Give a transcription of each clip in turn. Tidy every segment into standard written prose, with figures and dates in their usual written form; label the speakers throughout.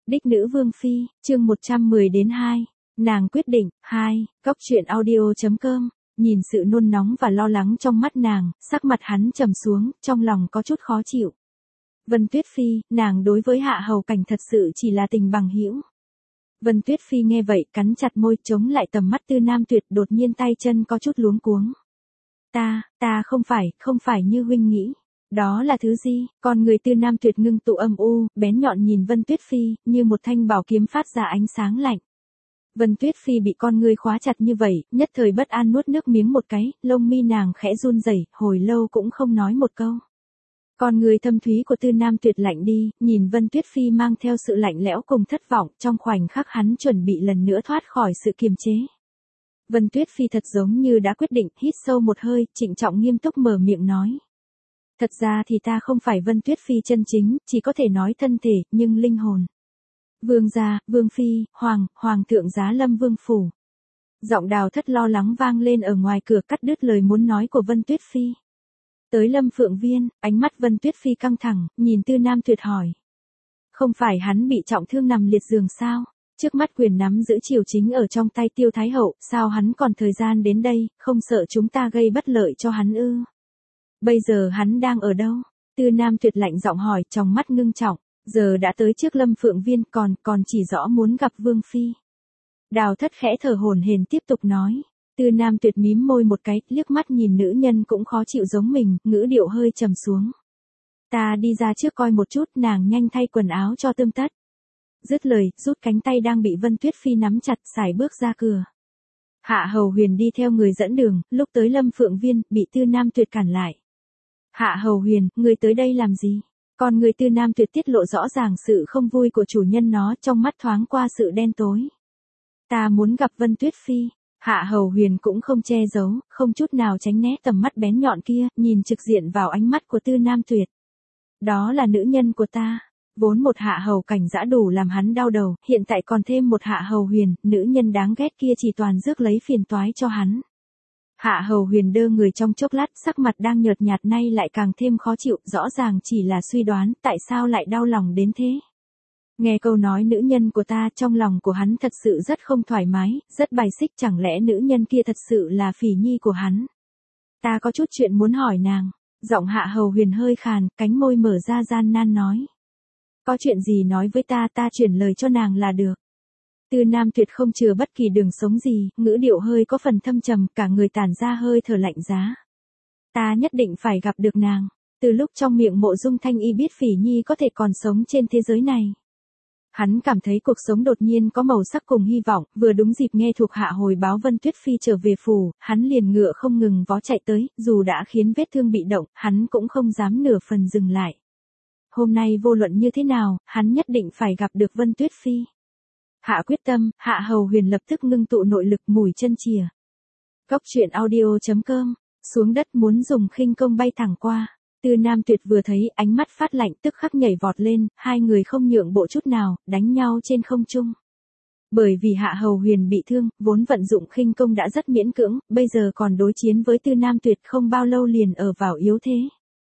Speaker 1: Đích nữ vương phi, chương 110-2. Nàng quyết định, 2. Cóc truyện audio.com. Nhìn sự nôn nóng và lo lắng trong mắt nàng, sắc mặt hắn trầm xuống, trong lòng có chút khó chịu. Vân Tuyết Phi, nàng đối với Hạ Hầu Cảnh thật sự chỉ là tình bằng hữu. Vân Tuyết Phi nghe vậy, cắn chặt môi, chống lại tầm mắt Tư Nam Tuyệt, đột nhiên tay chân có chút luống cuống. Ta không phải như huynh nghĩ. Đó là thứ gì? Con người Tư Nam Tuyệt ngưng tụ âm u, bén nhọn nhìn Vân Tuyết Phi, như một thanh bảo kiếm phát ra ánh sáng lạnh. Vân Tuyết Phi bị con người khóa chặt như vậy, nhất thời bất an nuốt nước miếng một cái, lông mi nàng khẽ run rẩy, hồi lâu cũng không nói một câu. Con người thâm thúy của Tư Nam Tuyệt lạnh đi, nhìn Vân Tuyết Phi mang theo sự lạnh lẽo cùng thất vọng, trong khoảnh khắc hắn chuẩn bị lần nữa thoát khỏi sự kiềm chế. Vân Tuyết Phi thật giống như đã quyết định, hít sâu một hơi, trịnh trọng nghiêm túc mở miệng nói. Thật ra thì ta không phải Vân Tuyết Phi chân chính, chỉ có thể nói thân thể, nhưng linh hồn. Vương gia, vương phi, hoàng thượng giá lâm vương phủ. Giọng Đào Thất lo lắng vang lên ở ngoài cửa, cắt đứt lời muốn nói của Vân Tuyết Phi. Tới Lâm Phượng Viên, ánh mắt Vân Tuyết Phi căng thẳng, nhìn Tư Nam Tuyệt hỏi. Không phải hắn bị trọng thương nằm liệt giường sao? Trước mắt quyền nắm giữ triều chính ở trong tay Tiêu Thái Hậu, sao hắn còn thời gian đến đây, không sợ chúng ta gây bất lợi cho hắn ư? Bây giờ hắn đang ở đâu? Tư Nam Tuyệt lạnh giọng hỏi, trong mắt ngưng trọng. Giờ đã tới trước Lâm Phượng Viên, còn chỉ rõ muốn gặp Vương Phi. Đào Thất khẽ thở hổn hển tiếp tục nói. Tư Nam Tuyệt mím môi một cái, liếc mắt nhìn nữ nhân cũng khó chịu giống mình, ngữ điệu hơi trầm xuống. Ta đi ra trước coi một chút, nàng nhanh thay quần áo cho tươm tất. Dứt lời, rút cánh tay đang bị Vân Tuyết Phi nắm chặt, sải bước ra cửa. Hạ Hầu Huyền đi theo người dẫn đường, lúc tới Lâm Phượng Viên, bị Tư Nam Tuyệt cản lại. Hạ Hầu Huyền, người tới đây làm gì? Còn người Tư Nam Tuyệt tiết lộ rõ ràng sự không vui của chủ nhân nó, trong mắt thoáng qua sự đen tối. Ta muốn gặp Vân Tuyết Phi. Hạ Hầu Huyền cũng không che giấu, không chút nào tránh né tầm mắt bén nhọn kia, nhìn trực diện vào ánh mắt của Tư Nam Tuyệt. Đó là nữ nhân của ta. Vốn một Hạ Hầu Cảnh dã đủ làm hắn đau đầu, hiện tại còn thêm một Hạ Hầu Huyền, nữ nhân đáng ghét kia chỉ toàn rước lấy phiền toái cho hắn. Hạ Hầu Huyền đơ người trong chốc lát, sắc mặt đang nhợt nhạt nay lại càng thêm khó chịu, rõ ràng chỉ là suy đoán, tại sao lại đau lòng đến thế. Nghe câu nói nữ nhân của ta, trong lòng của hắn thật sự rất không thoải mái, rất bài xích, chẳng lẽ nữ nhân kia thật sự là phỉ nhi của hắn. Ta có chút chuyện muốn hỏi nàng. Giọng Hạ Hầu Huyền hơi khàn, cánh môi mở ra gian nan nói. Có chuyện gì nói với ta chuyển lời cho nàng là được. Tư Nam Tuyệt không chừa bất kỳ đường sống gì, ngữ điệu hơi có phần thâm trầm, cả người tản ra hơi thở lạnh giá. Ta nhất định phải gặp được nàng. Từ lúc trong miệng Mộ Dung Thanh Y biết Phỉ Nhi có thể còn sống trên thế giới này. Hắn cảm thấy cuộc sống đột nhiên có màu sắc cùng hy vọng, vừa đúng dịp nghe thuộc hạ hồi báo Vân Tuyết Phi trở về phủ, hắn liền ngựa không ngừng vó chạy tới, dù đã khiến vết thương bị động, hắn cũng không dám nửa phần dừng lại. Hôm nay vô luận như thế nào, hắn nhất định phải gặp được Vân Tuyết Phi. Hạ quyết tâm, Hạ Hầu Huyền lập tức ngưng tụ nội lực, mùi chân chìa. Cóc truyện audio.com, xuống đất muốn dùng khinh công bay thẳng qua. Tư Nam Tuyệt vừa thấy, ánh mắt phát lạnh, tức khắc nhảy vọt lên, hai người không nhượng bộ chút nào, đánh nhau trên không trung. Bởi vì Hạ Hầu Huyền bị thương, vốn vận dụng khinh công đã rất miễn cưỡng, bây giờ còn đối chiến với Tư Nam Tuyệt không bao lâu liền ở vào yếu thế.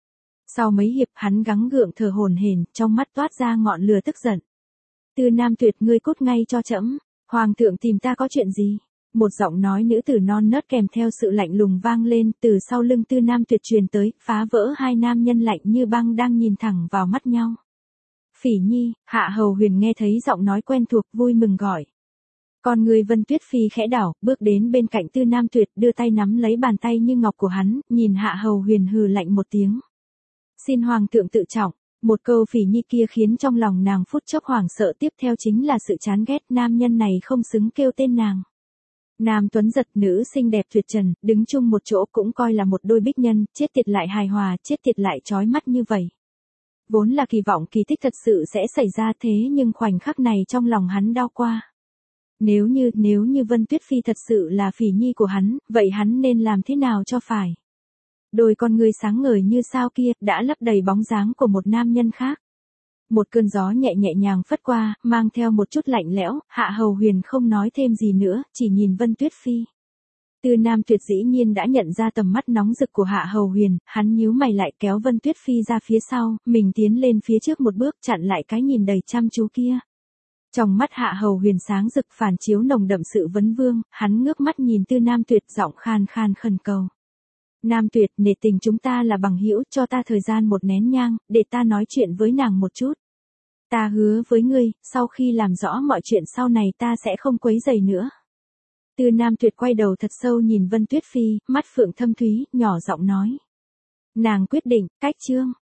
Speaker 1: Sau mấy hiệp hắn gắng gượng thở hổn hển, trong mắt toát ra ngọn lửa tức giận. Tư Nam Tuyệt, ngươi cút ngay cho trẫm. Hoàng thượng tìm ta có chuyện gì? Một giọng nói nữ tử non nớt kèm theo sự lạnh lùng vang lên, từ sau lưng Tư Nam Tuyệt truyền tới, phá vỡ hai nam nhân lạnh như băng đang nhìn thẳng vào mắt nhau. Phỉ Nhi. Hạ Hầu Huyền nghe thấy giọng nói quen thuộc, vui mừng gọi. Con người Vân Tuyết Phi khẽ đảo, bước đến bên cạnh Tư Nam Tuyệt, đưa tay nắm lấy bàn tay như ngọc của hắn, nhìn Hạ Hầu Huyền hừ lạnh một tiếng. Xin Hoàng thượng tự trọng. Một câu Phỉ Nhi kia khiến trong lòng nàng phút chốc hoảng sợ, tiếp theo chính là sự chán ghét, nam nhân này không xứng kêu tên nàng. Nam tuấn giật, nữ xinh đẹp tuyệt trần, đứng chung một chỗ cũng coi là một đôi bích nhân, chết tiệt lại hài hòa, chết tiệt lại chói mắt như vậy. Vốn là kỳ vọng kỳ tích thật sự sẽ xảy ra thế nhưng khoảnh khắc này trong lòng hắn đau qua. Nếu như Vân Tuyết Phi thật sự là Phỉ Nhi của hắn, vậy hắn nên làm thế nào cho phải? Đôi con người sáng ngời như sao kia, đã lấp đầy bóng dáng của một nam nhân khác. Một cơn gió nhẹ nhàng phất qua, mang theo một chút lạnh lẽo, Hạ Hầu Huyền không nói thêm gì nữa, chỉ nhìn Vân Tuyết Phi. Tư Nam Tuyệt dĩ nhiên đã nhận ra tầm mắt nóng rực của Hạ Hầu Huyền, hắn nhíu mày lại kéo Vân Tuyết Phi ra phía sau, mình tiến lên phía trước một bước chặn lại cái nhìn đầy chăm chú kia. Trong mắt Hạ Hầu Huyền sáng rực phản chiếu nồng đậm sự vấn vương, hắn ngước mắt nhìn Tư Nam Tuyệt giọng khan khan khẩn cầu. Nam Tuyệt, nể tình chúng ta là bằng hữu, cho ta thời gian một nén nhang, để ta nói chuyện với nàng một chút. Ta hứa với ngươi, sau khi làm rõ mọi chuyện sau này ta sẽ không quấy rầy nữa. Tư Nam Tuyệt quay đầu thật sâu nhìn Vân Tuyết Phi, mắt phượng thâm thúy, nhỏ giọng nói. Nàng quyết định, cách chương.